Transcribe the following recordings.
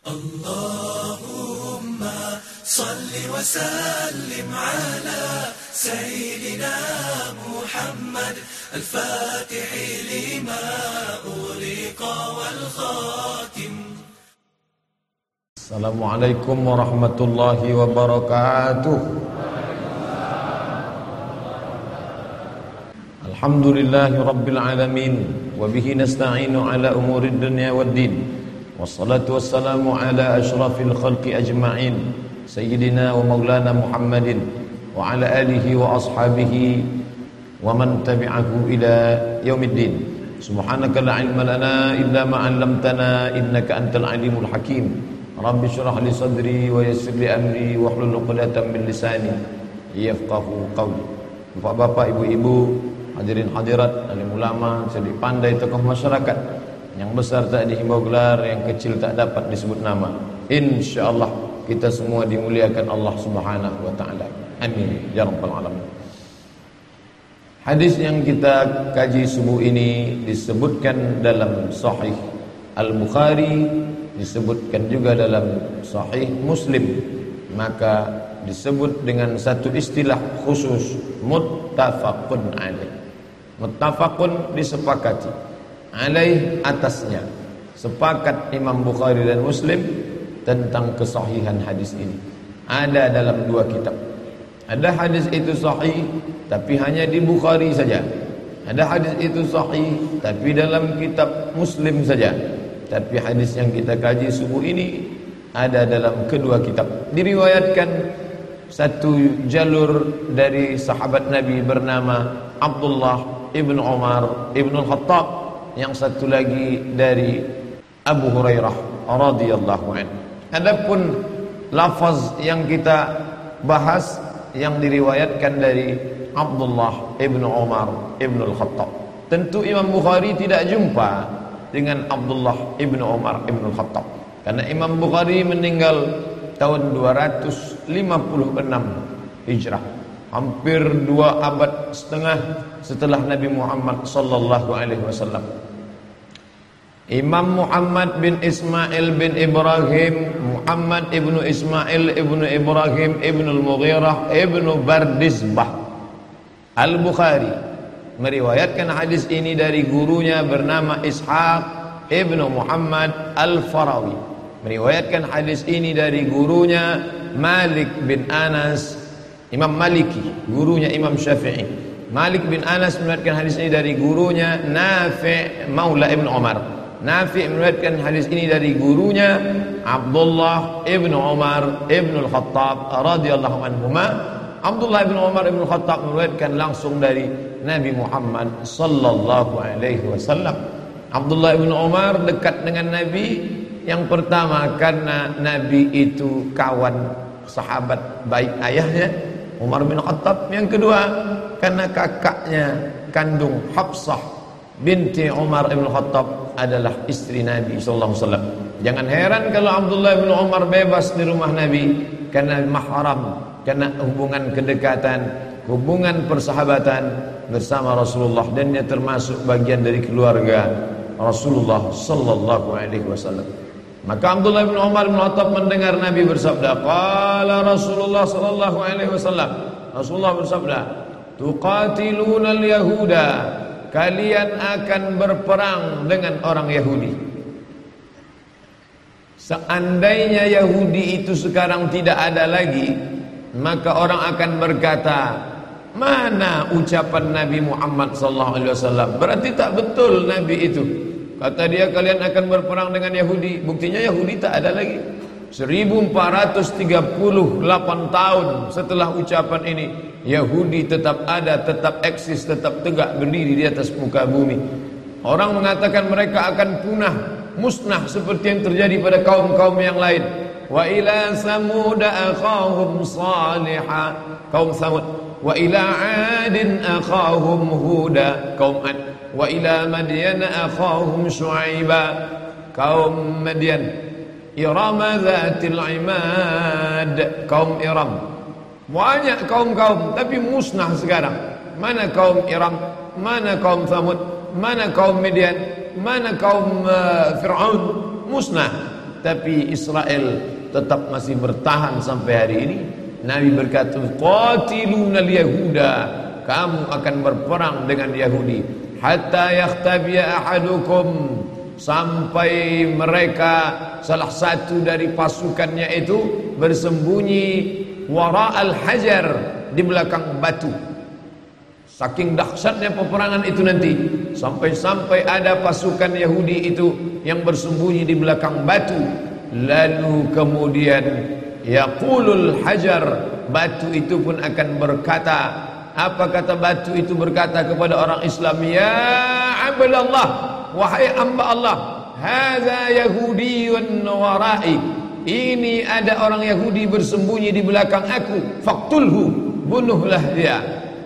اللهم صل وسلم على سيدنا محمد الفاتح لما أغلق والخاتم. Assalamualaikum warahmatullahi wabarakatuh. Alhamdulillahi rabbil alamin, wa bihi nasta'inu ala umurid dunya waddin. Wassalatu wassalamu ala ashrafil khalqi ajma'in, sayyidina wa maulana Muhammadin wa ala alihi wa ashabihi wa man tabi'ahu ila yaumiddin. Subhanaka la ilma lana illa ma 'allamtana innaka antal alimul hakim. Rabbi syrah li sadri wa yassir li amri wahlul 'uqdatam min lisani yafqahu qawli. Bapak-bapak, ibu-ibu, hadirin hadirat, alim ulama, cerdik pandai, tokoh masyarakat, yang besar tak dihimbau gelar, yang kecil tak dapat disebut nama. InsyaAllah kita semua dimuliakan Allah Subhanahu wa ta'ala. Amin ya rabbal alamin. Hadis yang kita kaji subuh ini disebutkan dalam Sahih Al-Bukhari, disebutkan juga dalam Sahih Muslim. Maka disebut dengan satu istilah khusus, muttafaqun alaih. Muttafaqun, disepakati, alaih, atasnya. Sepakat Imam Bukhari dan Muslim tentang kesahihan hadis ini. Ada dalam dua kitab. Ada hadis itu sahih tapi hanya di Bukhari saja. Ada hadis itu sahih tapi dalam kitab Muslim saja. Tapi hadis yang kita kaji subuh ini ada dalam kedua kitab. Diriwayatkan satu jalur dari sahabat Nabi bernama Abdullah ibn Umar ibn al-Khattab, yang satu lagi dari Abu Hurairah radhiyallahu anhu. Adapun lafaz yang kita bahas yang diriwayatkan dari Abdullah ibn Umar ibn al-Khattab, tentu Imam Bukhari tidak jumpa dengan Abdullah ibn Umar ibn al-Khattab, karena Imam Bukhari meninggal tahun 256 Hijrah, hampir 2 abad setengah setelah Nabi Muhammad sallallahu alaihi wasallam. Imam Muhammad bin Ismail bin Ibrahim, Muhammad ibnu Ismail ibnu Ibrahim ibnu al-Mughirah ibnu Bardizbah Al-Bukhari meriwayatkan hadis ini dari gurunya bernama Ishaq ibnu Muhammad Al-Farawi. Meriwayatkan hadis ini dari gurunya Malik bin Anas, Imam Maliki, gurunya Imam Syafi'i. Malik bin Anas meriwayatkan hadis ini dari gurunya Nafi' Maula ibn Umar. Nafi' meriwayatkan hadis ini dari gurunya Abdullah ibn Umar ibn al-Khattab radhiyallahu anhuma. Abdullah ibn Umar ibn al-Khattab meriwayatkan langsung dari Nabi Muhammad sallallahu alaihi wasallam. Abdullah ibn Umar dekat dengan Nabi, yang pertama karena Nabi itu kawan sahabat baik ayahnya Umar bin Khattab. Yang kedua karena kakaknya kandung Hafsah binti Umar bin Khattab adalah istri Nabi sallallahu alaihi wasallam. Jangan heran kalau Abdullah bin Umar bebas di rumah Nabi, karena mahram, karena hubungan kedekatan, hubungan persahabatan bersama Rasulullah, dan dia termasuk bagian dari keluarga Rasulullah sallallahu alaihi wasallam. Maka Abdullah bin Umar bin Khattab mendengar Nabi bersabda, qala Rasulullah sallallahu alaihi wasallam, Rasulullah bersabda, tuqatiluna al-yahuda, kalian akan berperang dengan orang Yahudi. Seandainya Yahudi itu sekarang tidak ada lagi, maka orang akan berkata, mana ucapan Nabi Muhammad sallallahu alaihi wasallam? Berarti tak betul Nabi itu. Kata dia kalian akan berperang dengan Yahudi. Buktinya Yahudi tak ada lagi. 1438 tahun setelah ucapan ini, Yahudi tetap ada, tetap eksis, tetap tegak berdiri di atas muka bumi. Orang mengatakan mereka akan punah, musnah seperti yang terjadi pada kaum-kaum yang lain. Wa ila Samud akhahum Salihah, kaum Samud. Wa ila Adin akhahum Huda, kaum Ad. Wa ila Madyan akhahum Syuaiba, kaum Madyan. Iram Zatil Imad, kaum Iram. Banyak kaum-kaum tapi musnah sekarang. Mana kaum Iram, mana kaum Thamud, mana kaum Midian, mana kaum Fir'aun, musnah. tapi Israel tetap masih bertahan sampai hari ini. Nabi berkata, qatilunal yahuda, kamu akan berperang dengan Yahudi, hatta yakhtabiya ahadukum, sampai mereka salah satu dari pasukannya itu bersembunyi wara'al hajar, di belakang batu. Saking dahsyatnya peperangan itu nanti, sampai-sampai ada pasukan Yahudi itu yang bersembunyi di belakang batu. Lalu kemudian yaqulul hajar, batu itu pun akan berkata, apa kata batu itu berkata kepada orang Islam? Ya abdallah, wahai hamba Allah, hadza yahudiyyun warai, ini ada orang Yahudi bersembunyi di belakang aku, faqtulhu, bunuhlah dia.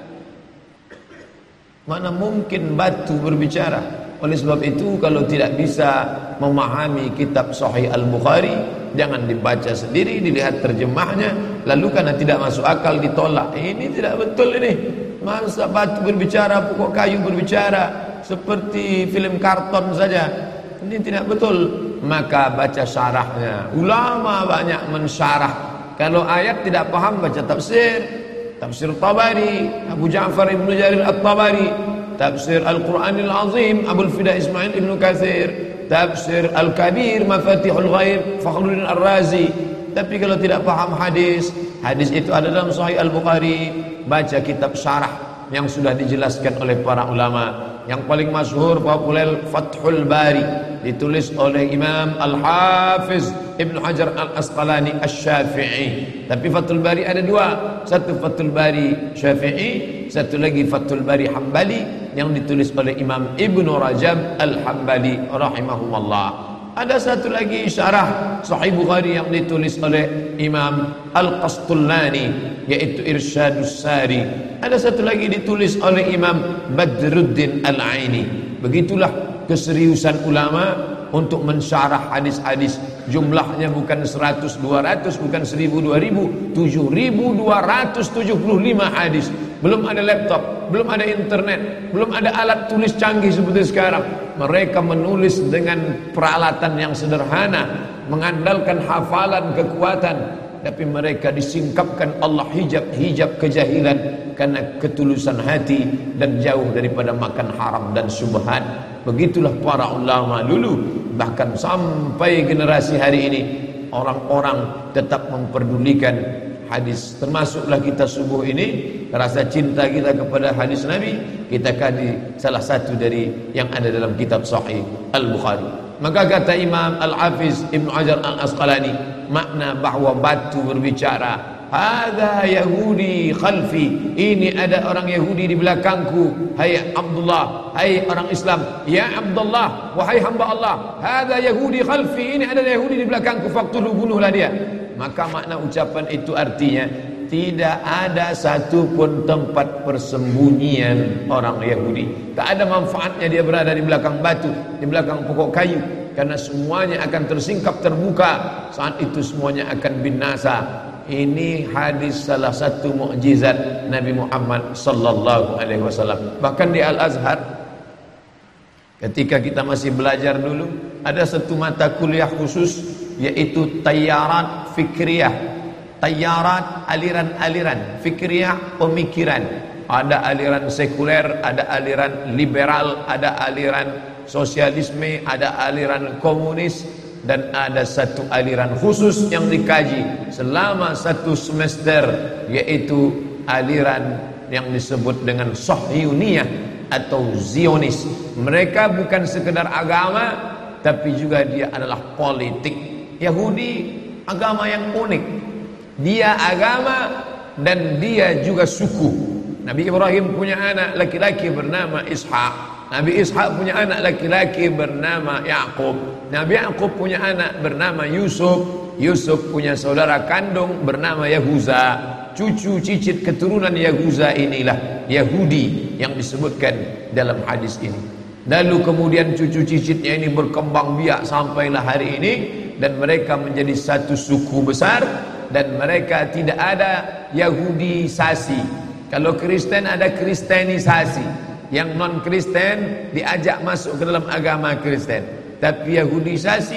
Mana mungkin batu berbicara? Oleh sebab itu, kalau tidak bisa memahami kitab Sahih Al-Bukhari, jangan dibaca sendiri, dilihat terjemahnya, lalu karena tidak masuk akal ditolak. Ini tidak betul ini. Masa batu berbicara, pokok kayu berbicara, seperti film karton saja. Ini tidak betul. Maka baca syarahnya. Ulama banyak mensyarah. Kalau ayat tidak paham, baca tafsir. Tafsir Tabari, Abu Ja'far Ibn Jarir At-Tabari. Tafsir Al-Quranil Azim, Abul Fida Ismail Ibn Kathir. Tafsir Al-Kabir, Mafatihul Ghaib, Fakhruddin Ar-Razi. Tapi kalau tidak paham hadis, hadis itu ada dalam Sahih Al-Bukhari, baca kitab syarah yang sudah dijelaskan oleh para ulama. Yang paling masyhur populer Fathul Bari, ditulis oleh Imam Al-Hafiz Ibn Hajar Al-Asqalani Asy-Syafi'i. Tapi Fathul Bari ada dua, satu Fathul Bari Syafi'i, satu lagi Fathul Bari Hambali yang ditulis oleh Imam Ibn Rajab Al-Hambali rahimahumullah. Ada satu lagi syarah Sahih Bukhari yang ditulis oleh Imam Al-Qastullani, yaitu Irsyadus Sari. Ada satu lagi ditulis oleh Imam Badruddin Al-Aini. Begitulah keseriusan ulama untuk mensyarah hadis-hadis. Jumlahnya bukan 100, 200, bukan 1000, 2000, 7275 hadis. Belum ada laptop, belum ada internet, belum ada alat tulis canggih seperti sekarang. Mereka menulis dengan peralatan yang sederhana, mengandalkan hafalan, kekuatan, tapi mereka disingkapkan Allah hijab kejahilan karena ketulusan hati dan jauh daripada makan haram dan syubhat. Begitulah para ulama dulu. Bahkan sampai generasi hari ini, orang-orang tetap memperdulikan hadis. Termasuklah kita subuh ini, rasa cinta kita kepada hadis Nabi, kita kaji salah satu dari yang ada dalam kitab Sahih Al-Bukhari. Maka kata Imam Al-Hafiz Ibn Hajar Al-Asqalani, makna bahwa batu berbicara, hadza Yahudi khalfi, ini ada orang Yahudi di belakangku. Hai Abdullah, hai orang Islam, ya Abdullah, wahai hamba Allah, hadza Yahudi khalfi, ini ada Yahudi di belakangku, faqtulu, bunuhlah dia. Maka makna ucapan itu artinya tidak ada satupun tempat persembunyian orang Yahudi. Tak ada manfaatnya dia berada di belakang batu, di belakang pokok kayu, karena semuanya akan tersingkap terbuka. Saat itu semuanya akan binasa. Ini hadis salah satu mukjizat Nabi Muhammad sallallahu alaihi wasallam. Bahkan di Al-Azhar, ketika kita masih belajar dulu, ada satu mata kuliah khusus, yaitu Tayyarat Fikriyah. Tayyarat, aliran-aliran, Fikriyah, pemikiran. Ada aliran sekuler, ada aliran liberal, ada aliran sosialisme, ada aliran komunis, dan ada satu aliran khusus yang dikaji selama satu semester, yaitu aliran yang disebut dengan Sahyuniyah atau Zionis. Mereka bukan sekedar agama, tapi juga dia adalah politik. Yahudi agama yang unik. Dia agama dan dia juga suku. Nabi Ibrahim punya anak laki-laki bernama Ishak. Nabi Ishak punya anak laki-laki bernama Yaqub. Nabi Yaqub punya anak bernama Yusuf. Yusuf punya saudara kandung bernama Yahuza. Cucu cicit keturunan Yahuza inilah Yahudi yang disebutkan dalam hadis ini. Lalu kemudian cucu cicitnya ini berkembang biak sampailah hari ini, dan mereka menjadi satu suku besar, dan mereka tidak ada Yahudisasi. Kalau Kristen ada Kristenisasi, yang non Kristen diajak masuk ke dalam agama Kristen. Tapi Yahudisasi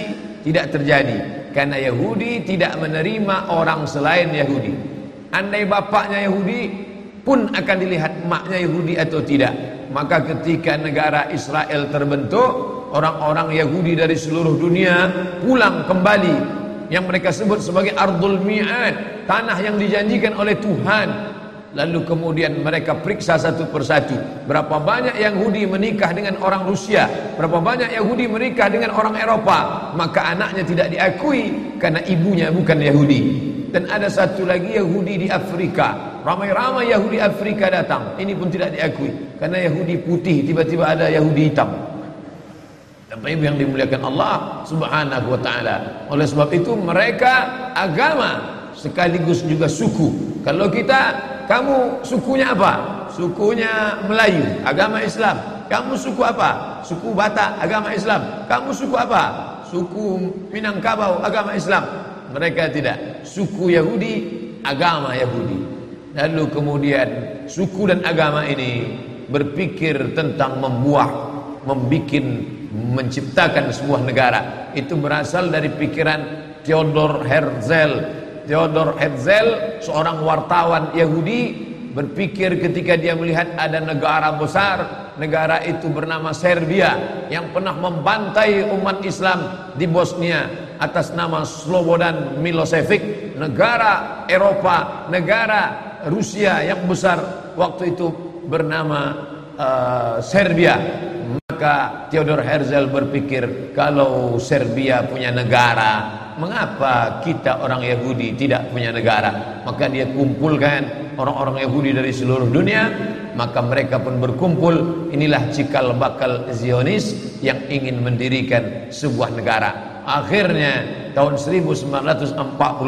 Tidak terjadi, karena Yahudi tidak menerima orang selain Yahudi. Andai bapaknya Yahudi pun akan dilihat maknya Yahudi atau tidak. Maka ketika negara Israel terbentuk, orang-orang Yahudi dari seluruh dunia pulang kembali, yang mereka sebut sebagai Ardul Mi'ad, tanah yang dijanjikan oleh Tuhan. Lalu kemudian mereka periksa satu persatu, berapa banyak Yahudi menikah dengan orang Rusia, berapa banyak Yahudi menikah dengan orang Eropa. Maka anaknya tidak diakui karena ibunya bukan Yahudi. Dan ada satu lagi Yahudi di Afrika, ramai-ramai Yahudi Afrika datang, ini pun tidak diakui karena Yahudi putih, tiba-tiba ada Yahudi hitam. Bapak Ibu yang dimuliakan Allah Subhanahu wa taala. Oleh sebab itu mereka agama sekaligus juga suku. Kalau kita, kamu sukunya apa? Sukunya Melayu, agama Islam. Kamu suku apa? Suku Batak, agama Islam. Kamu suku apa? Suku Minangkabau, agama Islam. Mereka tidak. Suku Yahudi, agama Yahudi. Lalu kemudian suku dan agama ini berpikir tentang menciptakan sebuah negara. Itu berasal dari pikiran Theodor Herzl. Theodor Herzl, seorang wartawan Yahudi, berpikir ketika dia melihat ada negara besar, negara itu bernama Serbia, yang pernah membantai umat Islam di Bosnia atas nama Slobodan Milosevic, negara Eropa, negara Rusia yang besar waktu itu bernama Serbia. Maka Theodor Herzl berpikir, kalau Serbia punya negara, mengapa kita orang Yahudi tidak punya negara? Maka dia kumpulkan orang-orang Yahudi dari seluruh dunia. Maka mereka pun berkumpul. Inilah cikal bakal Zionis yang ingin mendirikan sebuah negara. Akhirnya tahun 1946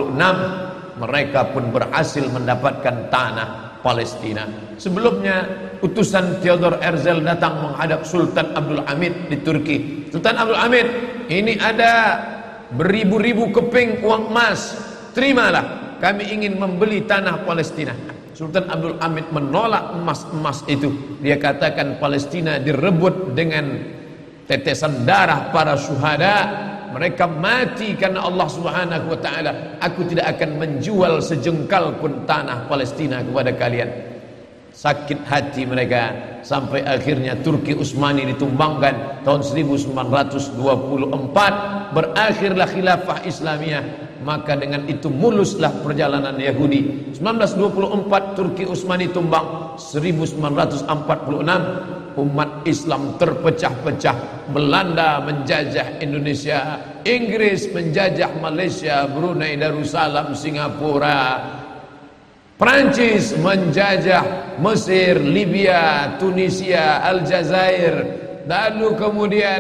mereka pun berhasil mendapatkan tanah Palestina. Sebelumnya utusan Theodor Herzl datang menghadap Sultan Abdul Hamid di Turki. Sultan Abdul Hamid, ini ada beribu-ribu keping uang emas, terimalah, kami ingin membeli tanah Palestina. Sultan Abdul Hamid menolak emas-emas itu. Dia katakan Palestina direbut dengan tetesan darah para syuhada. Mereka mati karena Allah Subhanahu wa taala. Aku tidak akan menjual sejengkal pun tanah Palestina kepada kalian. Sakit hati mereka sampai akhirnya Turki Utsmani ditumbangkan tahun 1924. Berakhirlah khilafah Islamiyah. Maka dengan itu muluslah perjalanan Yahudi. 1924 Turki Utsmani tumbang. 1946 umat Islam terpecah-pecah. Belanda menjajah Indonesia, Inggris menjajah Malaysia, Brunei Darussalam, Singapura, Prancis menjajah Mesir, Libya, Tunisia, Aljazair. Lalu kemudian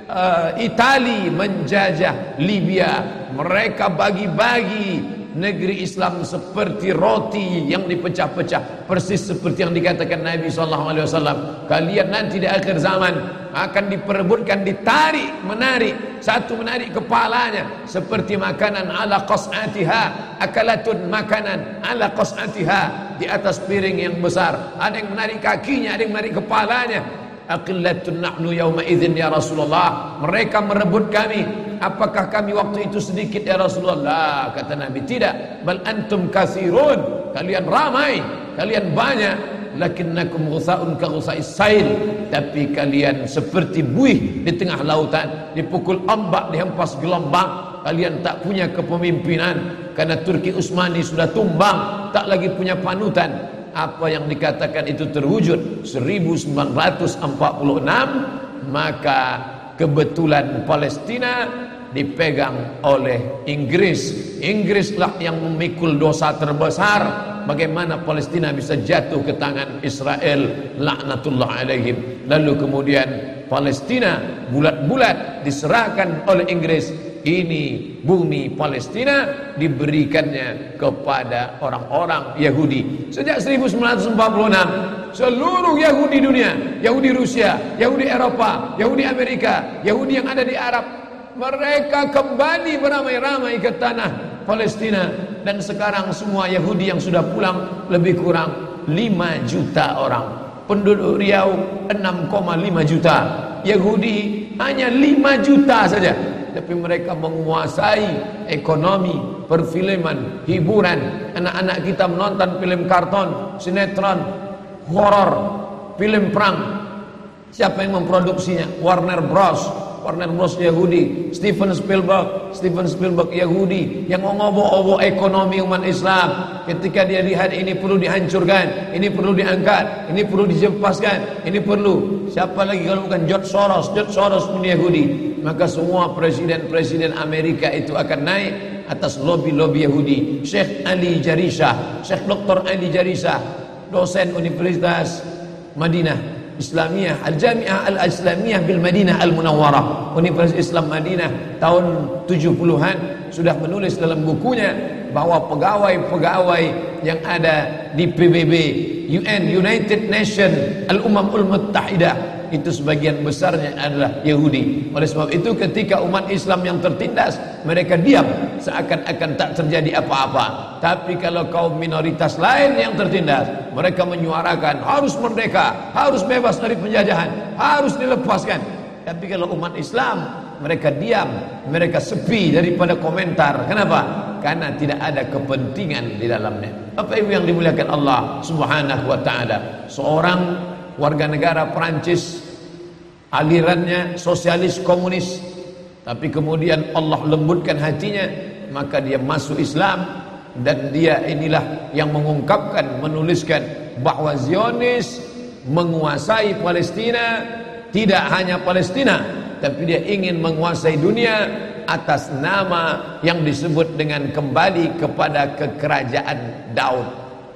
Itali menjajah Libya. Mereka bagi-bagi negeri Islam seperti roti yang dipecah-pecah, persis seperti yang dikatakan Nabi SAW. Kalian nanti di akhir zaman akan diperebutkan, ditarik, menarik, satu menarik kepalanya seperti makanan ala qas'atiha, akalatun makanan ala qas'atiha, di atas piring yang besar. Ada yang menarik kakinya, ada yang menarik kepalanya. Aqillatun nahnu yawma idzin ya Rasulullah. Mereka merebut kami. Apakah kami waktu itu sedikit ya Rasulullah? Kata Nabi, tidak. Bal antum katsirun. Kalian ramai, kalian banyak. Lakinnakum ghusaun ka ghusais sail. Tapi kalian seperti buih di tengah lautan, dipukul ombak, dihempas gelombang. Kalian tak punya kepemimpinan karena Turki Utsmani sudah tumbang, tak lagi punya panutan. Apa yang dikatakan itu terwujud 1946. Maka kebetulan Palestina dipegang oleh Inggris. Inggrislah yang memikul dosa terbesar. Bagaimana Palestina bisa jatuh ke tangan Israel, laknatullah alaihim. Lalu kemudian Palestina bulat-bulat diserahkan oleh Inggris. Ini bumi Palestina diberikannya kepada orang-orang Yahudi. Sejak 1946 seluruh Yahudi dunia, Yahudi Rusia, Yahudi Eropa, Yahudi Amerika, Yahudi yang ada di Arab, mereka kembali beramai-ramai ke tanah Palestina. Dan sekarang semua Yahudi yang sudah pulang lebih kurang 5 juta orang. Penduduk Riau 6,5 juta. Yahudi hanya 5 juta saja. tapi mereka menguasai ekonomi, perfilman, hiburan. Anak-anak kita menonton film karton, sinetron, horor, film perang. Siapa yang memproduksinya? Warner Bros. Warner Bros Yahudi, Steven Spielberg Yahudi yang mengobok-obok ekonomi umat Islam. Ketika dia lihat ini perlu dihancurkan, ini perlu diangkat, ini perlu dijempaskan, ini perlu. Siapa lagi kalau bukan George Soros pun Yahudi. Maka semua presiden-presiden Amerika itu akan naik atas lobby-lobby Yahudi. Syekh Dr. Ali Jarisah, dosen Universitas Madinah Islamiyah, Al-Jami'ah Al-Islamiyah bil Madinah Al-Munawwarah, Universitas Islam Madinah, tahun 70-an sudah menulis dalam bukunya bahwa pegawai-pegawai yang ada di PBB, United Nations, Al-Umamul Muttahidah, itu sebagian besarnya adalah Yahudi. Oleh sebab itu ketika umat Islam yang tertindas, mereka diam seakan-akan tak terjadi apa-apa. Tapi kalau kaum minoritas lain yang tertindas, mereka menyuarakan harus merdeka, harus bebas dari penjajahan, harus dilepaskan. Tapi kalau umat Islam, mereka diam, mereka sepi daripada komentar. Kenapa? Karena tidak ada kepentingan di dalamnya. Apa itu yang dimuliakan Allah Subhanahu wa taala? Seorang warga negara Perancis, alirannya sosialis komunis, tapi kemudian Allah lembutkan hatinya, maka dia masuk Islam. Dan dia inilah yang mengungkapkan, menuliskan bahwa Zionis menguasai Palestina. Tidak hanya Palestina, tapi dia ingin menguasai dunia atas nama yang disebut dengan kembali kepada kekerajaan Daud.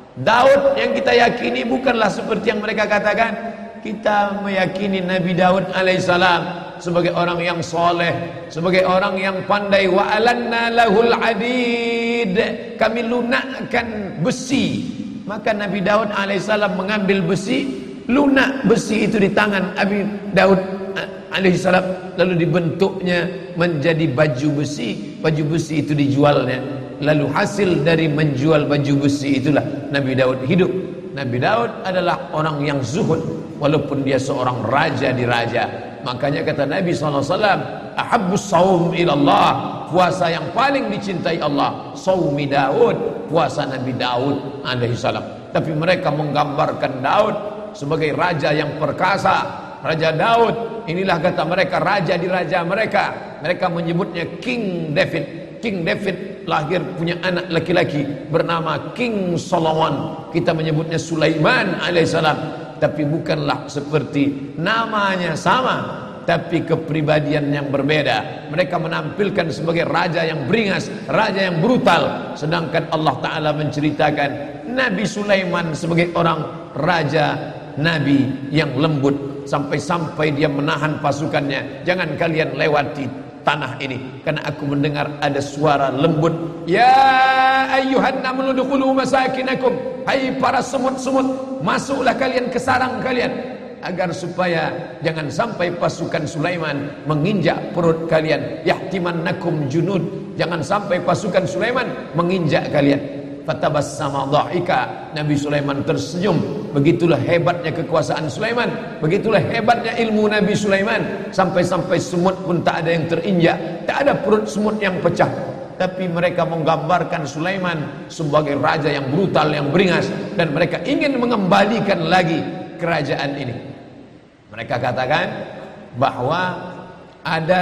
Daud yang kita yakini bukanlah seperti yang mereka katakan. Kita meyakini Nabi Daud alaihissalam sebagai orang yang soleh, sebagai orang yang pandai. Wa alanna lahul hadid, kami lunakkan besi. Maka Nabi Daud alaihissalam mengambil besi, lunak besi itu di tangan Nabi Daud alaihissalam, lalu dibentuknya menjadi baju besi. Baju besi itu dijualnya. Lalu hasil dari menjual baju besi itulah Nabi Daud hidup. Nabi Daud adalah orang yang zuhud, walaupun dia seorang raja di raja. Makanya kata Nabi SAW, ahabbus saum ilallah, puasa yang paling dicintai Allah, saumi Daud, puasa Nabi Daud alaihissalam. Tapi mereka menggambarkan Daud sebagai raja yang perkasa. Raja Daud, inilah kata mereka raja di raja mereka. Mereka menyebutnya King David. King David lahir punya anak laki-laki bernama King Solomon. Kita menyebutnya Sulaiman alaihissalam. Tapi bukanlah seperti namanya sama, tapi kepribadian yang berbeda. Mereka menampilkan sebagai raja yang beringas, raja yang brutal. Sedangkan Allah Ta'ala menceritakan Nabi Sulaiman sebagai orang raja, nabi yang lembut. Sampai-sampai dia menahan pasukannya, jangan kalian lewati tanah ini, karena aku mendengar ada suara lembut. Ya ayyuhan namun udkhulu masakinakum, hai para semut-semut, masuklah kalian ke sarang kalian, agar supaya jangan sampai pasukan Sulaiman menginjak perut kalian. Yahtimannakum junud, jangan sampai pasukan Sulaiman menginjak kalian. Fatabassama dhahika, Nabi Sulaiman tersenyum. Begitulah hebatnya kekuasaan Sulaiman, begitulah hebatnya ilmu Nabi Sulaiman. Sampai-sampai semut pun tak ada yang terinjak, tak ada perut semut yang pecah. Tapi mereka menggambarkan Sulaiman sebagai raja yang brutal, yang beringas, dan mereka ingin mengembalikan lagi kerajaan ini. Mereka katakan bahwa ada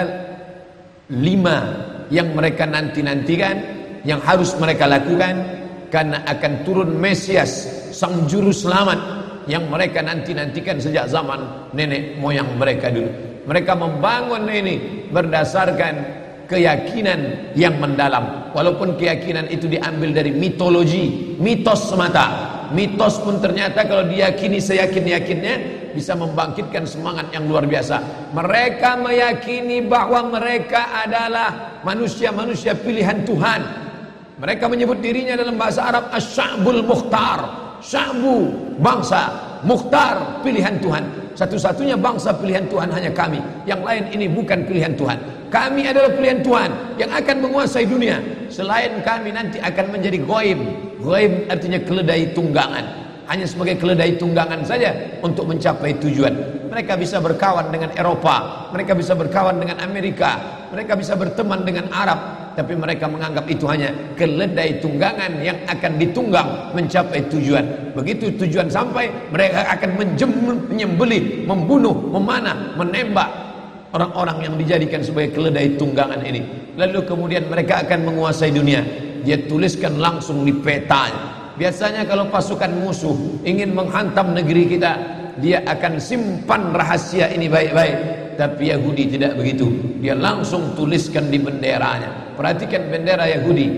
5 yang mereka nanti-nantikan, yang harus mereka lakukan, karena akan turun Mesias, sang juru selamat, yang mereka nanti-nantikan sejak zaman nenek moyang mereka dulu. Mereka membangun ini berdasarkan keyakinan yang mendalam. Walaupun keyakinan itu diambil dari mitologi, mitos semata. Mitos pun ternyata kalau diyakini seyakin-yakinnya bisa membangkitkan semangat yang luar biasa. Mereka meyakini bahwa mereka adalah manusia-manusia pilihan Tuhan. Mereka menyebut dirinya dalam bahasa Arab Asy-Sya'bul Mukhtar. Sya'bu, bangsa, Mukhtar, pilihan Tuhan. Satu-satunya bangsa pilihan Tuhan hanya kami. Yang lain ini bukan pilihan Tuhan. Kami adalah pilihan Tuhan yang akan menguasai dunia. Selain kami nanti akan menjadi ghaib. Ghaib artinya keledai tunggangan. Hanya sebagai keledai tunggangan saja untuk mencapai tujuan. Mereka bisa berkawan dengan Eropa, mereka bisa berkawan dengan Amerika, mereka bisa berteman dengan Arab, tapi mereka menganggap itu hanya keledai tunggangan yang akan ditunggang mencapai tujuan. Begitu tujuan sampai, mereka akan menyembelih, membunuh, memanah, menembak orang-orang yang dijadikan sebagai keledai tunggangan ini. Lalu kemudian mereka akan menguasai dunia. Dia tuliskan langsung di petanya. Biasanya kalau pasukan musuh ingin menghantam negeri kita, dia akan simpan rahasia ini baik-baik. Tapi Yahudi tidak begitu. Dia langsung tuliskan di benderanya. Perhatikan bendera Yahudi.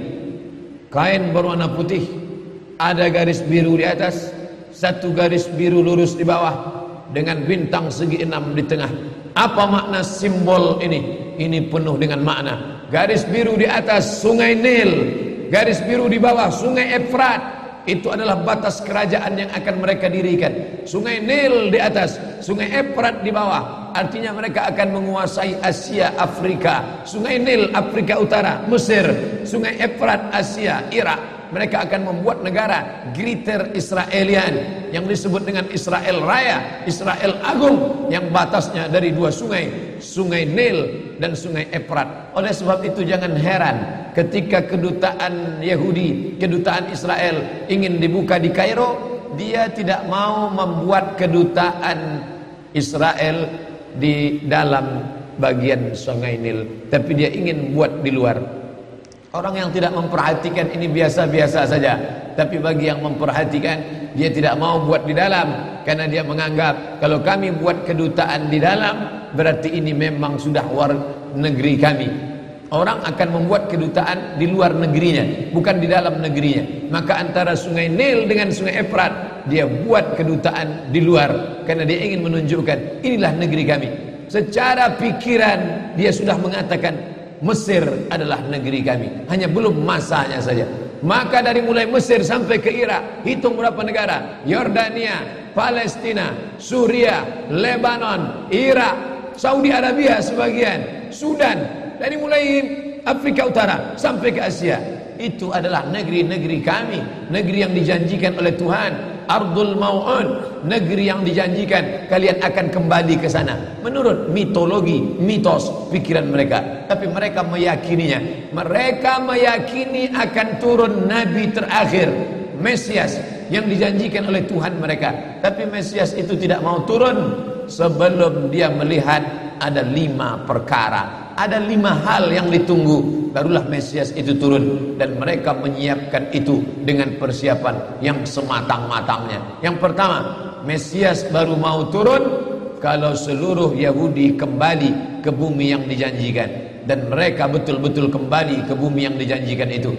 Kain berwarna putih, ada garis biru di atas, satu garis biru lurus di bawah, dengan bintang segi 6 di tengah. Apa makna simbol ini? Ini penuh dengan makna. Garis biru di atas Sungai Nil, garis biru di bawah Sungai Efrat. Itu adalah batas kerajaan yang akan mereka dirikan. Sungai Nil di atas, Sungai Efrat di bawah. Artinya mereka akan menguasai Asia, Afrika. Sungai Nil Afrika Utara, Mesir. Sungai Efrat Asia, Irak. Mereka akan membuat negara Greater Israelian yang disebut dengan Israel Raya, Israel Agung, yang batasnya dari dua sungai, Sungai Nil dan Sungai Efrat. Oleh sebab itu jangan heran ketika kedutaan Yahudi, kedutaan Israel ingin dibuka di Kairo, dia tidak mau membuat kedutaan Israel di dalam bagian Sungai Nil, tapi dia ingin buat di luar. Orang yang tidak memperhatikan ini biasa-biasa saja, tapi bagi yang memperhatikan, dia tidak mau buat di dalam, karena dia menganggap kalau kami buat kedutaan di dalam, berarti ini memang sudah luar negeri kami. Orang akan membuat kedutaan di luar negerinya, bukan di dalam negerinya. Maka antara Sungai Nil dengan Sungai Efrat, dia buat kedutaan di luar, karena dia ingin menunjukkan inilah negeri kami. Secara pikiran dia sudah mengatakan Mesir adalah negeri kami, hanya belum masanya saja. Maka dari mulai Mesir sampai ke Irak, hitung berapa negara: Yordania, Palestina, Suria, Lebanon, Irak, Saudi Arabia sebagian, Sudan, dari mulai Afrika Utara sampai ke Asia. Itu adalah negeri-negeri kami, negeri yang dijanjikan oleh Tuhan. Ardul Mau'un, negeri yang dijanjikan kalian akan kembali ke sana. Menurut mitologi, mitos, pikiran mereka. Tapi mereka meyakininya. Mereka meyakini akan turun Nabi terakhir, Mesias, yang dijanjikan oleh Tuhan mereka. Tapi Mesias itu tidak mau turun sebelum dia melihat ada 5 perkara, ada 5 hal yang ditunggu, barulah Mesias itu turun. Dan mereka menyiapkan itu dengan persiapan yang sematang-matangnya. Yang pertama, Mesias baru mau turun kalau seluruh Yahudi kembali ke bumi yang dijanjikan. Dan mereka betul-betul kembali ke bumi yang dijanjikan itu.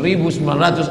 1946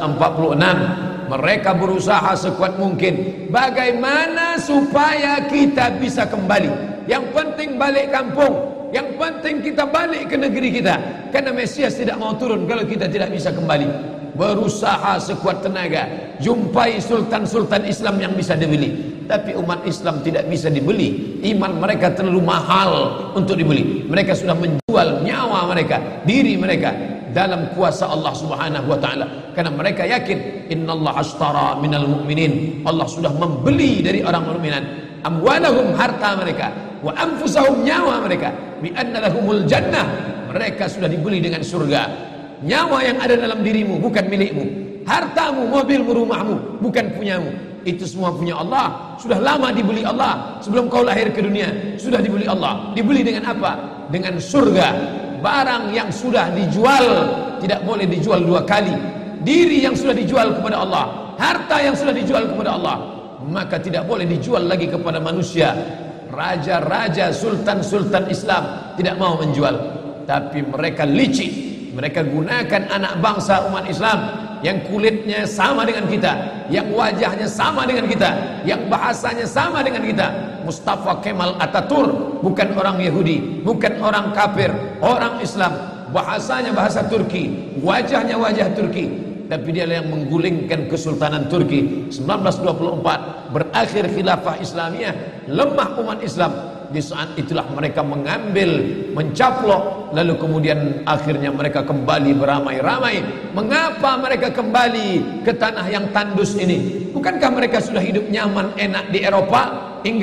mereka berusaha sekuat mungkin, bagaimana supaya kita bisa kembali. Yang penting balik kampung, yang penting kita balik ke negeri kita, karena Mesias tidak mau turun kalau kita tidak bisa kembali. Berusaha sekuat tenaga, jumpai sultan-sultan Islam yang bisa dibeli, tapi umat Islam tidak bisa dibeli. Iman mereka terlalu mahal untuk dibeli. Mereka sudah menjual nyawa mereka, diri mereka dalam kuasa Allah Subhanahu wa taala, karena mereka yakin innallaha ashtara minal mu'minin, Allah sudah membeli dari orang mukminin amwalahum, harta mereka, wa anfusahum, nyawa mereka, bi anna lahumul jannah, mereka sudah dibeli dengan surga. Nyawa yang ada dalam dirimu bukan milikmu, hartamu, mobilmu, rumahmu bukan punyamu, itu semua punya Allah. Sudah lama dibeli Allah, sebelum kau lahir ke dunia sudah dibeli Allah. Dibeli dengan apa? Dengan surga. Barang yang sudah dijual tidak boleh dijual 2 kali. Diri yang sudah dijual kepada Allah, harta yang sudah dijual kepada Allah, maka tidak boleh dijual lagi kepada manusia. Raja-raja, sultan-sultan Islam tidak mau menjual, tapi mereka licik. Mereka gunakan anak bangsa umat Islam yang kulitnya sama dengan kita, yang wajahnya sama dengan kita, yang bahasanya sama dengan kita. Mustafa Kemal Atatürk bukan orang Yahudi, bukan orang kafir, orang Islam. Bahasanya bahasa Turki, wajahnya wajah Turki, tapi dia yang menggulingkan kesultanan Turki. 1924 berakhir khilafah Islamiyah, lemah umat Islam. Di saat itulah mereka mengambil, mencaplok, lalu kemudian akhirnya mereka kembali beramai-ramai. Mengapa mereka kembali ke tanah yang tandus ini? Bukankah mereka sudah hidup nyaman, enak di Eropa, Inggris,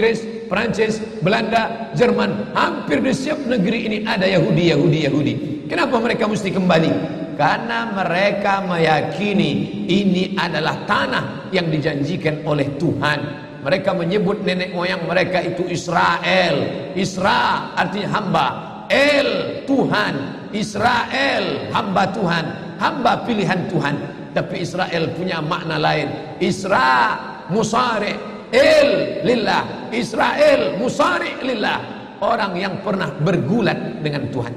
Prancis, Belanda, Jerman, hampir di setiap negeri ini ada Yahudi. Kenapa mereka mesti kembali? Karena mereka meyakini ini adalah tanah yang dijanjikan oleh Tuhan. Mereka menyebut nenek moyang mereka itu Israel. Isra artinya hamba, El Tuhan. Israel hamba Tuhan, hamba pilihan Tuhan. Tapi Israel punya makna lain. Isra musari El lillah. Israel musari lillah, orang yang pernah bergulat dengan Tuhan.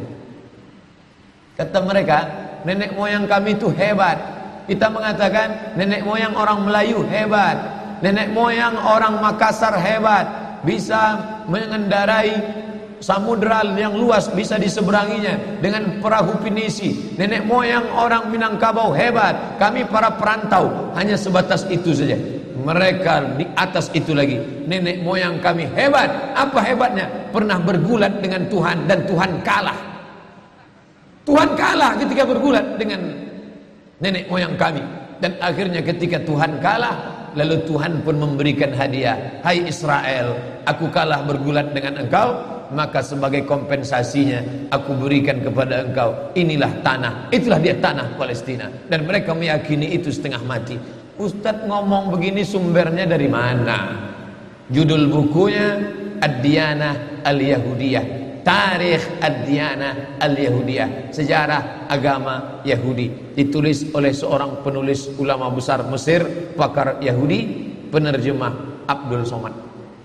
Kata mereka, nenek moyang kami itu hebat. Kita mengatakan nenek moyang orang Melayu hebat, nenek moyang orang Makassar hebat, bisa mengendarai samudra yang luas, bisa diseberanginya dengan perahu pinisi. Nenek moyang orang Minangkabau hebat, kami para perantau hanya sebatas itu saja. Mereka di atas itu lagi, nenek moyang kami hebat. Apa hebatnya? Pernah bergulat dengan Tuhan dan Tuhan kalah. Tuhan kalah ketika bergulat dengan nenek moyang kami. Dan akhirnya ketika Tuhan kalah, lalu Tuhan pun memberikan hadiah. Hai Israel, aku kalah bergulat dengan engkau, maka sebagai kompensasinya aku berikan kepada engkau inilah tanah. Itulah dia tanah Palestina. Dan mereka meyakini itu setengah mati. Ustadz ngomong begini sumbernya dari mana? Judul bukunya Ad-Diyanah Al-Yahudiyah, Tarikh Ad-Diyanah Al-Yahudiyah, sejarah agama Yahudi, ditulis oleh seorang penulis ulama besar Mesir, pakar Yahudi, penerjemah Abdul Somad.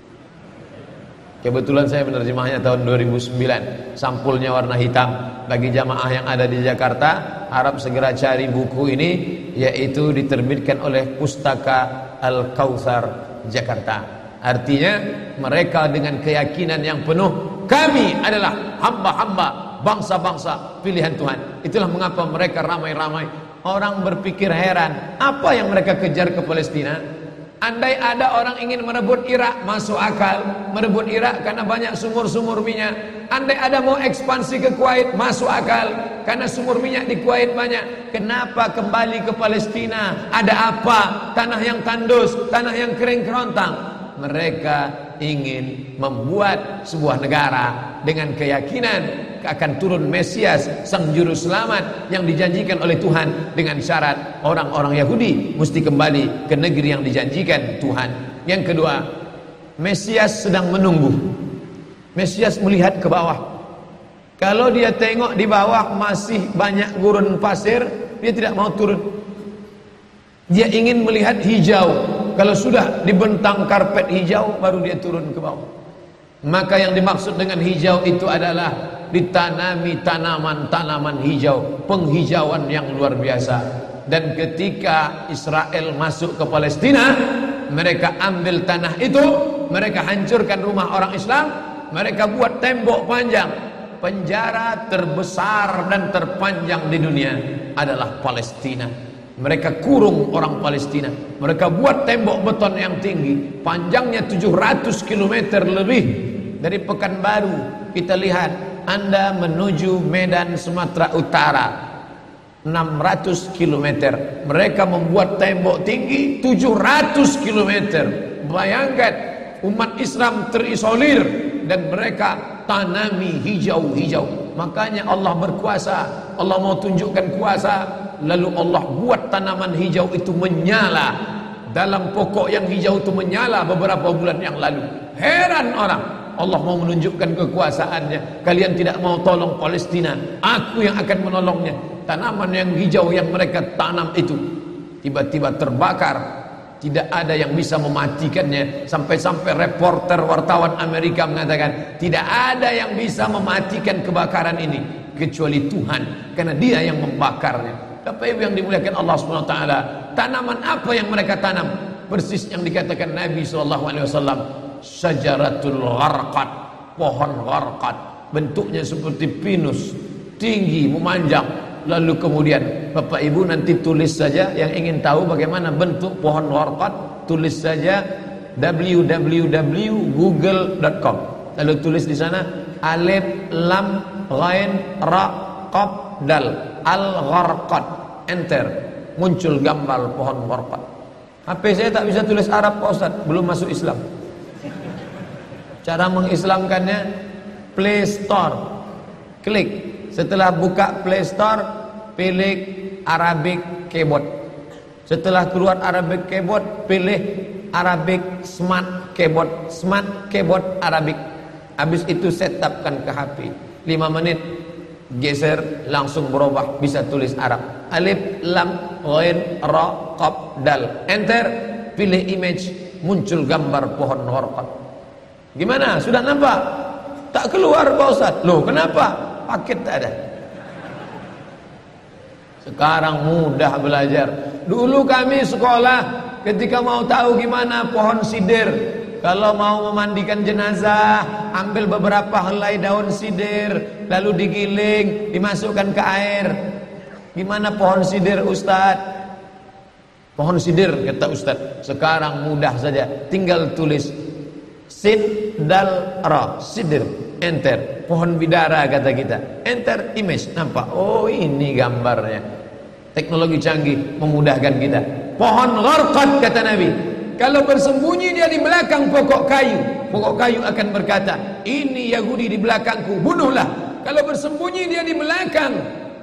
Kebetulan saya menerjemahnya tahun 2009. Sampulnya warna hitam. Bagi jamaah yang ada di Jakarta, harap segera cari buku ini, yaitu diterbitkan oleh Pustaka Al-Kautsar Jakarta. Artinya mereka dengan keyakinan yang penuh, kami adalah hamba-hamba, bangsa-bangsa pilihan Tuhan. Itulah mengapa mereka ramai-ramai. Orang berpikir heran, apa yang mereka kejar ke Palestina? Andai ada orang ingin merebut Irak, masuk akal. Merebut Irak karena banyak sumur-sumur minyak. Andai ada mau ekspansi ke Kuwait, masuk akal, karena sumur minyak di Kuwait banyak. Kenapa kembali ke Palestina? Ada apa? Tanah yang tandus, tanah yang kering kerontang. Mereka ingin membuat sebuah negara dengan keyakinan akan turun Mesias, sang juru selamat yang dijanjikan oleh Tuhan, dengan syarat orang-orang Yahudi mesti kembali ke negeri yang dijanjikan Tuhan. Yang kedua, Mesias sedang menunggu. Mesias melihat ke bawah. Kalau dia tengok di bawah masih banyak gurun pasir, dia tidak mau turun. Dia ingin melihat hijau. Kalau sudah dibentang karpet hijau, baru dia turun ke bawah. Maka yang dimaksud dengan hijau itu adalah ditanami tanaman-tanaman hijau, penghijauan yang luar biasa. Dan ketika Israel masuk ke Palestina, mereka ambil tanah itu, mereka hancurkan rumah orang Islam, mereka buat tembok panjang. Penjara terbesar dan terpanjang di dunia adalah Palestina. Mereka kurung orang Palestina. Mereka buat tembok beton yang tinggi, panjangnya 700 km lebih. Dari Pekanbaru kita lihat, Anda menuju Medan Sumatera Utara 600 km. Mereka membuat tembok tinggi 700 km. Bayangkan, umat Islam terisolir dan mereka tanami hijau-hijau. Makanya Allah berkuasa. Allah mau tunjukkan kuasa, lalu Allah buat tanaman hijau itu menyala. Dalam pokok yang hijau itu menyala beberapa bulan yang lalu. Heran orang, Allah mau menunjukkan kekuasaannya. Kalian tidak mau tolong Palestina, aku yang akan menolongnya. Tanaman yang hijau yang mereka tanam itu tiba-tiba terbakar. Tidak ada yang bisa mematikannya. Sampai-sampai reporter wartawan Amerika mengatakan, tidak ada yang bisa mematikan kebakaran ini kecuali Tuhan, karena Dia yang membakarnya. Bapak Ibu yang dimuliakan Allah SWT, tanaman apa yang mereka tanam? Persis yang dikatakan Nabi SAW, syajaratul gharqad, pohon gharqad, bentuknya seperti pinus, tinggi, memanjang. Lalu kemudian Bapak Ibu nanti tulis saja, yang ingin tahu bagaimana bentuk pohon gharqad, tulis saja www.google.com. Lalu tulis di sana alif lam ghain ra qaf dal al-gharqad, enter, muncul gambar pohon gharqad. HP saya tak bisa tulis Arab Pak Ustaz, belum masuk Islam. Cara mengislamkannya, Play Store. Klik. Setelah buka Play Store, pilih Arabic Keyboard. Setelah keluar Arabic Keyboard, pilih Arabic Smart Keyboard. Smart Keyboard Arabic. Habis itu setupkan ke HP. 5 menit geser, langsung berubah, bisa tulis Arab. Alif, lam, ghain, ra, qaf, dal. Enter, pilih image, muncul gambar pohon warqat. Gimana? Sudah nampak? Tak keluar Pak Ustaz. Loh, kenapa? Paket tak ada. Sekarang mudah belajar. Dulu kami sekolah ketika mau tahu gimana pohon sidir, kalau mau memandikan jenazah, ambil beberapa helai daun sidir, lalu digiling, dimasukkan ke air. Gimana pohon sidir Ustaz? Pohon sidir kata Ustaz. Sekarang mudah saja, tinggal tulis sin dal ra, sidir, enter. Pohon bidara kata kita, enter image, nampak. Oh, ini gambarnya. Teknologi canggih memudahkan kita. Pohon gharqad kata Nabi, kalau bersembunyi dia di belakang pokok kayu akan berkata, ini Yahudi di belakangku, bunuhlah. Kalau bersembunyi dia di belakang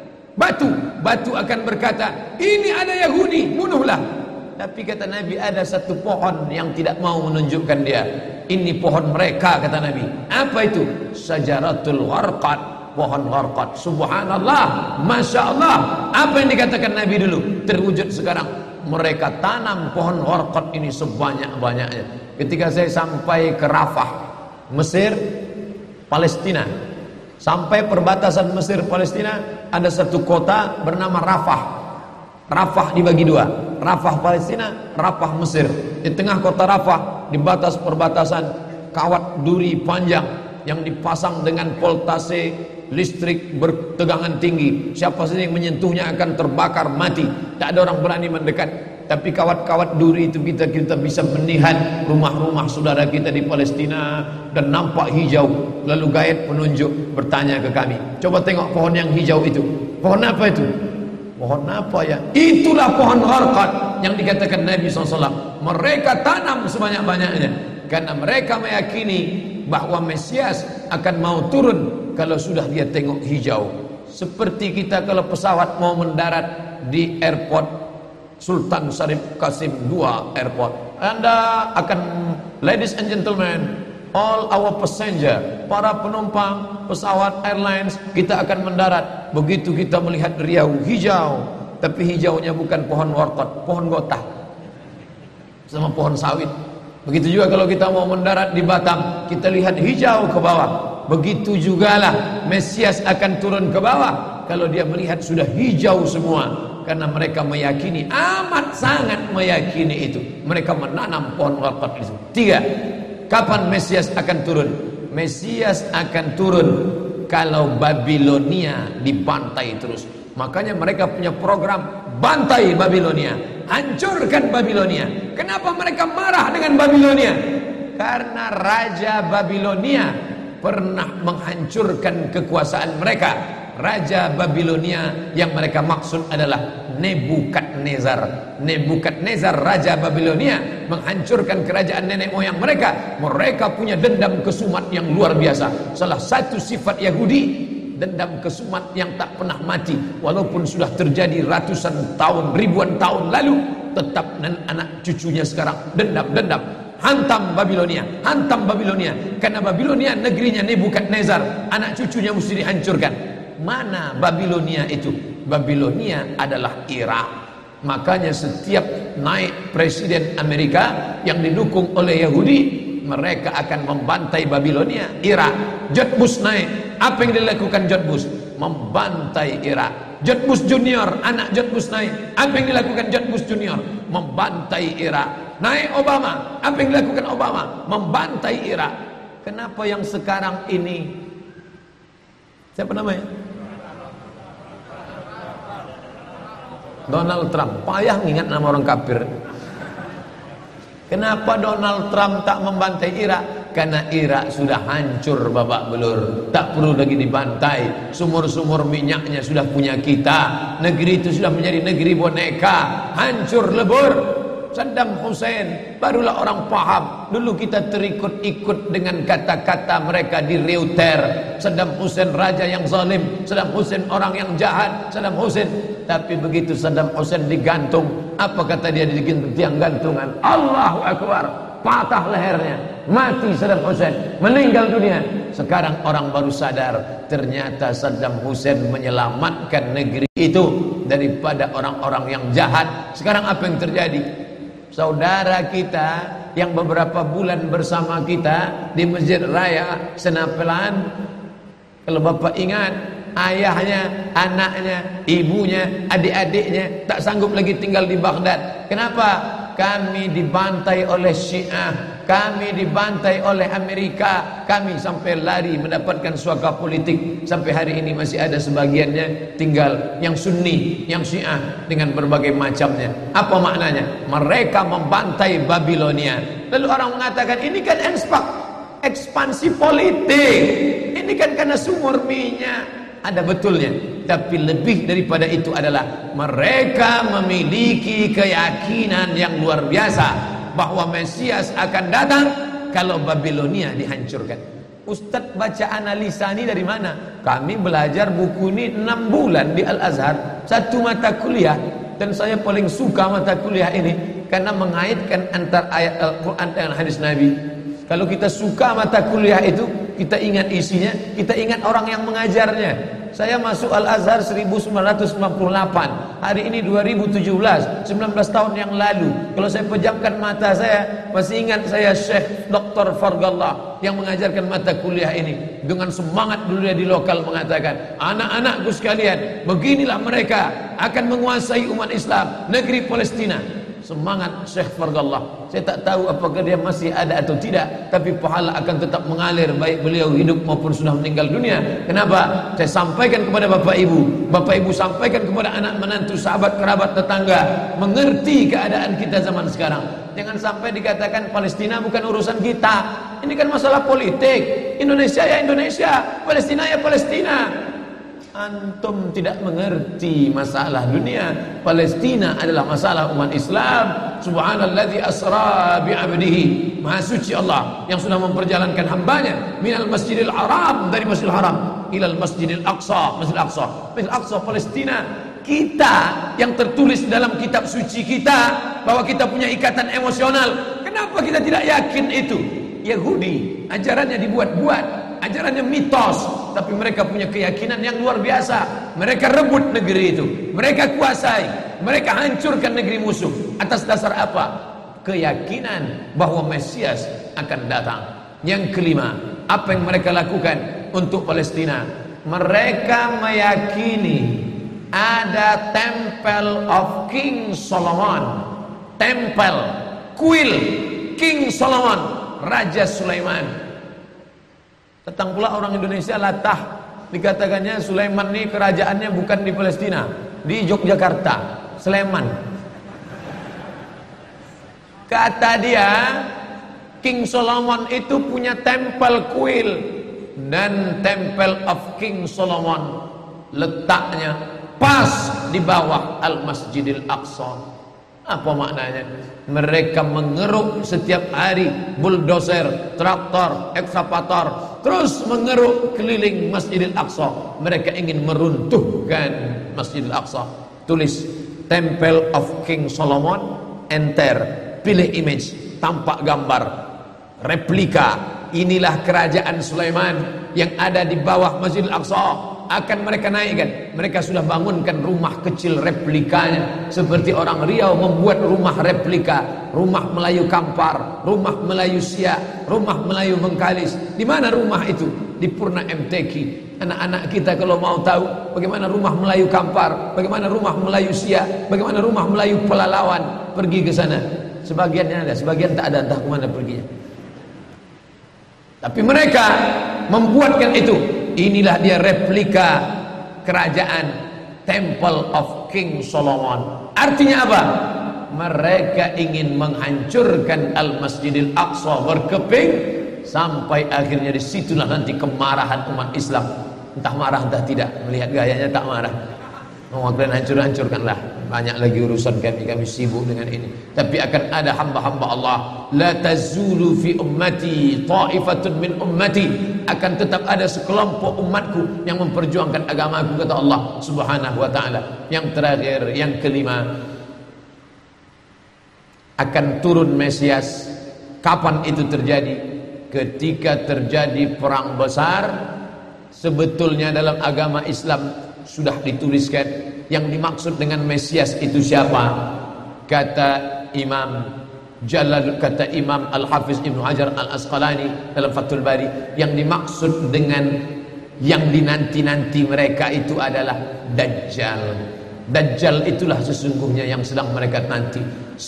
batu akan berkata, ini ada Yahudi, bunuhlah. Tapi kata Nabi, ada satu pohon yang tidak mau menunjukkan dia. Ini pohon mereka kata Nabi. Apa itu? Syajaratul gharqad, pohon gharqad. Subhanallah, Masya Allah. Apa yang dikatakan Nabi dulu terwujud sekarang. Mereka tanam pohon gharqad ini sebanyak-banyaknya. Ketika saya sampai ke Rafah, Mesir, Palestina, sampai perbatasan Mesir Palestina, ada satu kota bernama Rafah. Rafah dibagi dua, Rafah Palestina, Rafah Mesir. Di tengah kota Rafah, di batas perbatasan, kawat duri panjang yang dipasang dengan voltase listrik bertegangan tinggi. Siapa saja yang menyentuhnya akan terbakar mati. Tak ada orang berani mendekat. Tapi kawat-kawat duri itu kita bisa melihat rumah-rumah saudara kita di Palestina dan nampak hijau. Lalu gaib penunjuk bertanya ke kami, coba tengok pohon yang hijau itu. Pohon apa itu? Pohon apa ya? Itulah pohon gharqad yang dikatakan Nabi SAW. Mereka tanam sebanyak-banyaknya karena mereka meyakini bahwa Mesias akan mau turun kalau sudah dia tengok hijau. Seperti kita kalau pesawat mau mendarat di airport Sultan Syarif Qasim II airport, Anda akan, ladies and gentlemen, all our passenger, para penumpang pesawat airlines, kita akan mendarat. Begitu kita melihat riau hijau, tapi hijaunya bukan pohon warqad, pohon gotah sama pohon sawit. Begitu juga kalau kita mau mendarat di Batam, kita lihat hijau ke bawah. Begitu jugalah Mesias akan turun ke bawah kalau dia melihat sudah hijau semua. Karena mereka meyakini, amat sangat meyakini itu. Mereka menanam pohon warqad itu. 3. Kapan Mesias akan turun? Mesias akan turun kalau Babilonia dibantai terus. Makanya mereka punya program bantai Babilonia, hancurkan Babilonia. Kenapa mereka marah dengan Babilonia? Karena Raja Babilonia pernah menghancurkan kekuasaan mereka. Raja Babilonia yang mereka maksud adalah Nebukadnezar. Nebukadnezar Raja Babilonia menghancurkan kerajaan nenek moyang mereka. Mereka punya dendam kesumat yang luar biasa. Salah satu sifat Yahudi, dendam kesumat yang tak pernah mati. Walaupun sudah terjadi ratusan tahun, ribuan tahun lalu, tetap anak cucunya sekarang dendam. Hantam Babilonia, hantam Babilonia. Karena Babilonia negerinya Nebukadnezar, anak cucunya mesti dihancurkan. Mana Babilonia itu? Babilonia adalah Irak. Makanya setiap naik presiden Amerika yang didukung oleh Yahudi, mereka akan membantai Babilonia, Irak. George Bush naik, apa yang dilakukan George Bush? Membantai Irak. George Bush Junior, anak George Bush naik, apa yang dilakukan George Bush Junior? Membantai Irak. Naik Obama, apa yang dilakukan Obama? Membantai Irak. Kenapa yang sekarang ini, siapa namanya? Donald Trump. Payah ingat nama orang kafir. Kenapa Donald Trump tak membantai Irak? Karena Irak sudah hancur babak belur, tak perlu lagi dibantai. Sumur-sumur minyaknya sudah punya kita. Negeri itu sudah menjadi negeri boneka, hancur lebur. Saddam Hussein, barulah orang paham. Dulu kita terikut-ikut dengan kata-kata mereka di Reuter. Saddam Hussein raja yang zalim, Saddam Hussein orang yang jahat, Saddam Hussein. Tapi begitu Saddam Hussein digantung, apa kata dia di tiang gantungan? Allahu Akbar, patah lehernya, mati Saddam Hussein, meninggal dunia. Sekarang orang baru sadar, ternyata Saddam Hussein menyelamatkan negeri itu daripada orang-orang yang jahat. Sekarang apa yang terjadi? Saudara kita yang beberapa bulan bersama kita di Masjid Raya Senapelan, kalau Bapak ingat, ayahnya, anaknya, ibunya, adik-adiknya tak sanggup lagi tinggal di Baghdad. Kenapa? Kami dibantai oleh Syiah, kami dibantai oleh Amerika, kami sampai lari mendapatkan suaka politik. Sampai hari ini masih ada sebagiannya tinggal yang Sunni, yang Syiah dengan berbagai macamnya. Apa maknanya? Mereka membantai Babilonia. Lalu orang mengatakan ini kan ekspansi politik, ini kan karena sumur minyak. Ada betulnya, tapi lebih daripada itu adalah mereka memiliki keyakinan yang luar biasa bahwa Mesias akan datang kalau Babilonia dihancurkan. Ustadz baca analisa ini dari mana? Kami belajar buku ini 6 bulan di Al-Azhar, 1 mata kuliah, dan saya paling suka mata kuliah ini karena mengaitkan antara ayat Al-Quran dengan hadis Nabi. Kalau kita suka mata kuliah itu, kita ingat isinya, kita ingat orang yang mengajarnya. Saya masuk Al-Azhar 1998, hari ini 2017, 19 tahun yang lalu. Kalau saya pejamkan mata saya, masih ingat saya Syekh Dr. Fargallah yang mengajarkan mata kuliah ini. Dengan semangat dulu dia di lokal mengatakan, anak-anakku sekalian, beginilah mereka akan menguasai umat Islam, negeri Palestina. Semangat Syekh Fargallah. Saya tak tahu apakah dia masih ada atau tidak, tapi pahala akan tetap mengalir baik beliau hidup maupun sudah meninggal dunia. Kenapa? Saya sampaikan kepada Bapak Ibu sampaikan kepada anak menantu, sahabat, kerabat, tetangga, mengerti keadaan kita zaman sekarang. Jangan sampai dikatakan Palestina bukan urusan kita. Ini kan masalah politik. Indonesia ya Indonesia, Palestina ya Palestina. Antum tidak mengerti masalah dunia. Palestina adalah masalah umat Islam. Subhanalladzi asra bi'abdihi, Maha suci Allah yang sudah memperjalankan hambanya minal masjidil haram, dari masjidil haram, ilal masjidil aqsa, masjidil aqsa, masjidil aqsa Palestina. Kita yang tertulis dalam kitab suci kita bahwa kita punya ikatan emosional. Kenapa kita tidak yakin itu? Yahudi ajarannya dibuat-buat, ajarannya mitos, tapi mereka punya keyakinan yang luar biasa. Mereka rebut negeri itu, mereka kuasai, mereka hancurkan negeri musuh. Atas dasar apa? Keyakinan bahwa Mesias akan datang. Yang kelima, apa yang mereka lakukan untuk Palestina? Mereka meyakini ada Temple of King Solomon, tempel kuil King Solomon, Raja Sulaiman. Datang pula orang Indonesia latah, dikatakannya Sulaiman ini kerajaannya bukan di Palestina, di Yogyakarta, Sleman. Kata dia, King Solomon itu punya tempel kuil, dan Temple of King Solomon letaknya pas di bawah Al-Masjidil Aqsa. Apa maknanya? Mereka mengeruk setiap hari bulldozer, traktor, ekskavator, terus mengeruk keliling Masjidil Aqsa. Mereka ingin meruntuhkan Masjidil Aqsa. Tulis Temple of King Solomon, enter, pilih image, tampak gambar replika. Inilah kerajaan Sulaiman yang ada di bawah Masjidil Aqsa. Akan mereka naikkan. Mereka sudah bangunkan rumah kecil replikanya, seperti orang Riau membuat rumah replika, rumah Melayu Kampar, rumah Melayu Siak, rumah Melayu Bengkalis. Di mana rumah itu? Di Purna MTQ. Anak-anak kita kalau mau tahu bagaimana rumah Melayu Kampar, bagaimana rumah Melayu Siak, bagaimana rumah Melayu Pelalawan, pergi ke sana. Sebagiannya ada, sebagian tak ada, entah kemana perginya. Tapi mereka membuatkan itu. Inilah dia replika kerajaan Temple of King Solomon. Artinya apa? Mereka ingin menghancurkan Al-Masjidil Aqsa berkeping, sampai akhirnya disitulah nanti kemarahan umat Islam. Entah marah entah tidak, melihat gayanya tak marah. Kalian hancurkanlah. Banyak lagi urusan kami sibuk dengan ini. Tapi akan ada hamba-hamba Allah. La tazulu fi ummati ta'ifatun min ummati. Akan tetap ada sekelompok umatku yang memperjuangkan agamaku, kata Allah Subhanahu wa ta'ala. Yang terakhir, yang kelima, akan turun Mesias. Kapan itu terjadi? Ketika terjadi perang besar. Sebetulnya dalam agama Islam sudah dituliskan yang dimaksud dengan Mesias itu siapa. Kata Imam Al-Hafiz Ibnu Hajar Al-Asqalani dalam Fathul Bari, yang dimaksud dengan yang dinanti-nanti mereka itu adalah Dajjal. Dajjal itulah sesungguhnya yang sedang mereka nanti.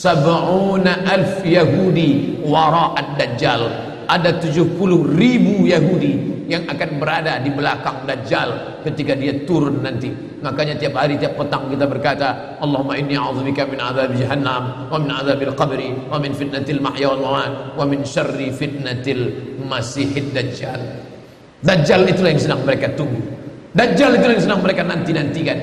70,000 Yahudi wara'ad Dajjal. Ada 70,000 Yahudi yang akan berada di belakang Dajjal ketika dia turun nanti. Makanya tiap hari, tiap petang kita berkata, Allahumma inni a'udzubika min adzabi jahannam wa min adzabil qabri wa min fitnatil mahya wal mamat wa min syarri fitnatil masihid Dajjal. Dajjal itulah yang sedang mereka tunggu. Dajjal itulah yang sedang mereka nanti-nantikan.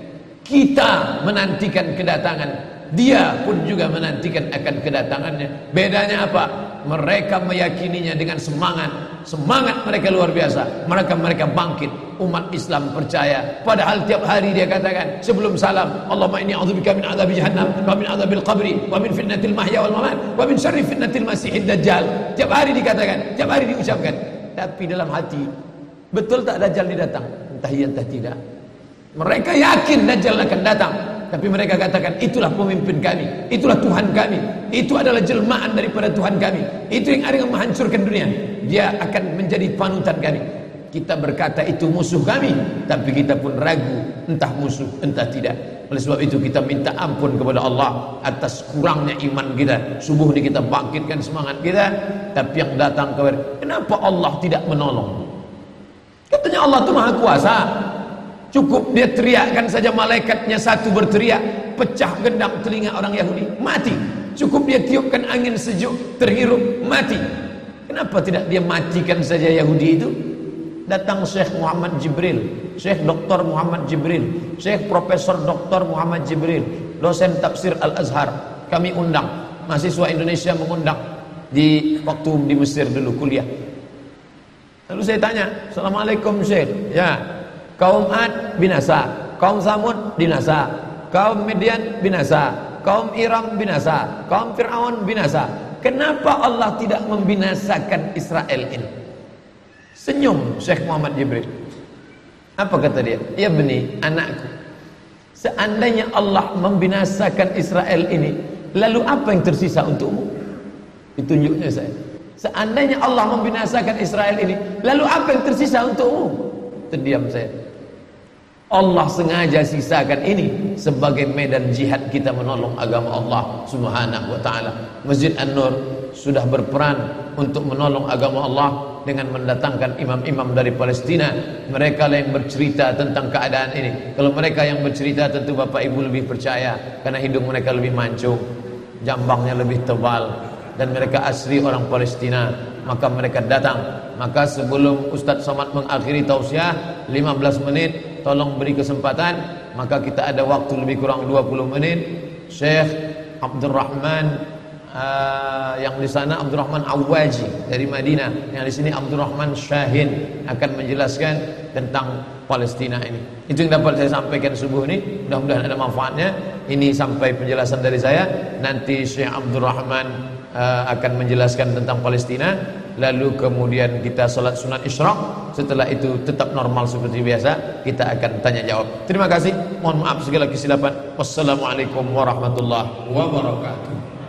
Kita menantikan kedatangan, dia pun juga menantikan akan kedatangannya. Bedanya apa? Mereka meyakininya dengan semangat mereka luar biasa. Mereka bangkit. Umat Islam percaya. Padahal tiap hari dia katakan sebelum salam, Allahumma inni a'udzubika min adzabi jahannam wa min adzabil qabri wa min fitnatil mahya wal mamat wa min syarri fitnatil masihid Dajjal. Tiap hari dikatakan, tiap hari diucapkan. Tapi dalam hati, betul tak Dajjal ini datang? Entah iya entah tidak. Mereka yakin Dajjal akan datang, tapi mereka katakan itulah pemimpin kami, itulah Tuhan kami, itu adalah jelmaan daripada Tuhan kami, itu yang akan menghancurkan dunia, dia akan menjadi panutan kami. Kita berkata itu musuh kami, tapi kita pun ragu entah musuh entah tidak. Oleh sebab itu kita minta ampun kepada Allah atas kurangnya iman kita. Subuh ini kita bangkitkan semangat kita, tapi yang datang kepada, kenapa Allah tidak menolong? Katanya Allah itu maha kuasa. Cukup dia teriakkan saja, malaikatnya satu berteriak, pecah gendang telinga orang Yahudi, mati. Cukup dia tiupkan angin sejuk, terhirup, mati. Kenapa tidak dia matikan saja Yahudi itu? Datang Syekh Muhammad Jibril, Syekh Dr. Muhammad Jibril, Syekh Profesor Dr. Muhammad Jibril, dosen tafsir Al-Azhar. Kami undang, mahasiswa Indonesia mengundang di waktu di Mesir dulu kuliah. Lalu saya tanya, Assalamualaikum Syekh. Ya, kaum Ad binasa, kaum Samud binasa, kaum Midian binasa, kaum Iram binasa, kaum Fir'aun binasa. Kenapa Allah tidak membinasakan Israel ini? Senyum Syekh Muhammad Jibril. Apa kata dia? Ya beni, anakku, seandainya Allah membinasakan Israel ini, lalu apa yang tersisa untukmu? Ditunjuknya saya. Seandainya Allah membinasakan Israel ini, lalu apa yang tersisa untukmu? Terdiam saya. Allah sengaja sisakan ini sebagai medan jihad kita menolong agama Allah Subhanahu wa ta'ala. Masjid An-Nur sudah berperan untuk menolong agama Allah dengan mendatangkan imam-imam dari Palestina. Mereka lah yang bercerita tentang keadaan ini. Kalau mereka yang bercerita, tentu Bapak Ibu lebih percaya, karena hidung mereka lebih mancung, jambangnya lebih tebal, dan mereka asli orang Palestina. Maka mereka datang. Maka sebelum Ustadz Somad mengakhiri tausiah 15 menit, tolong beri kesempatan. Maka kita ada waktu lebih kurang 20 menit. Syekh Abdurrahman yang di sana Abdurrahman Awaji dari Madinah, yang di sini Abdurrahman Syahin akan menjelaskan tentang Palestina ini. Itu yang dapat saya sampaikan subuh ini. Mudah-mudahan ada manfaatnya. Ini sampai penjelasan dari saya. Nanti Syekh Abdurrahman akan menjelaskan tentang Palestina. Lalu kemudian kita salat sunat isyraq. Setelah itu tetap normal seperti biasa, kita akan tanya jawab. Terima kasih. Mohon maaf segala kesilapan. Wassalamualaikum warahmatullahi wabarakatuh.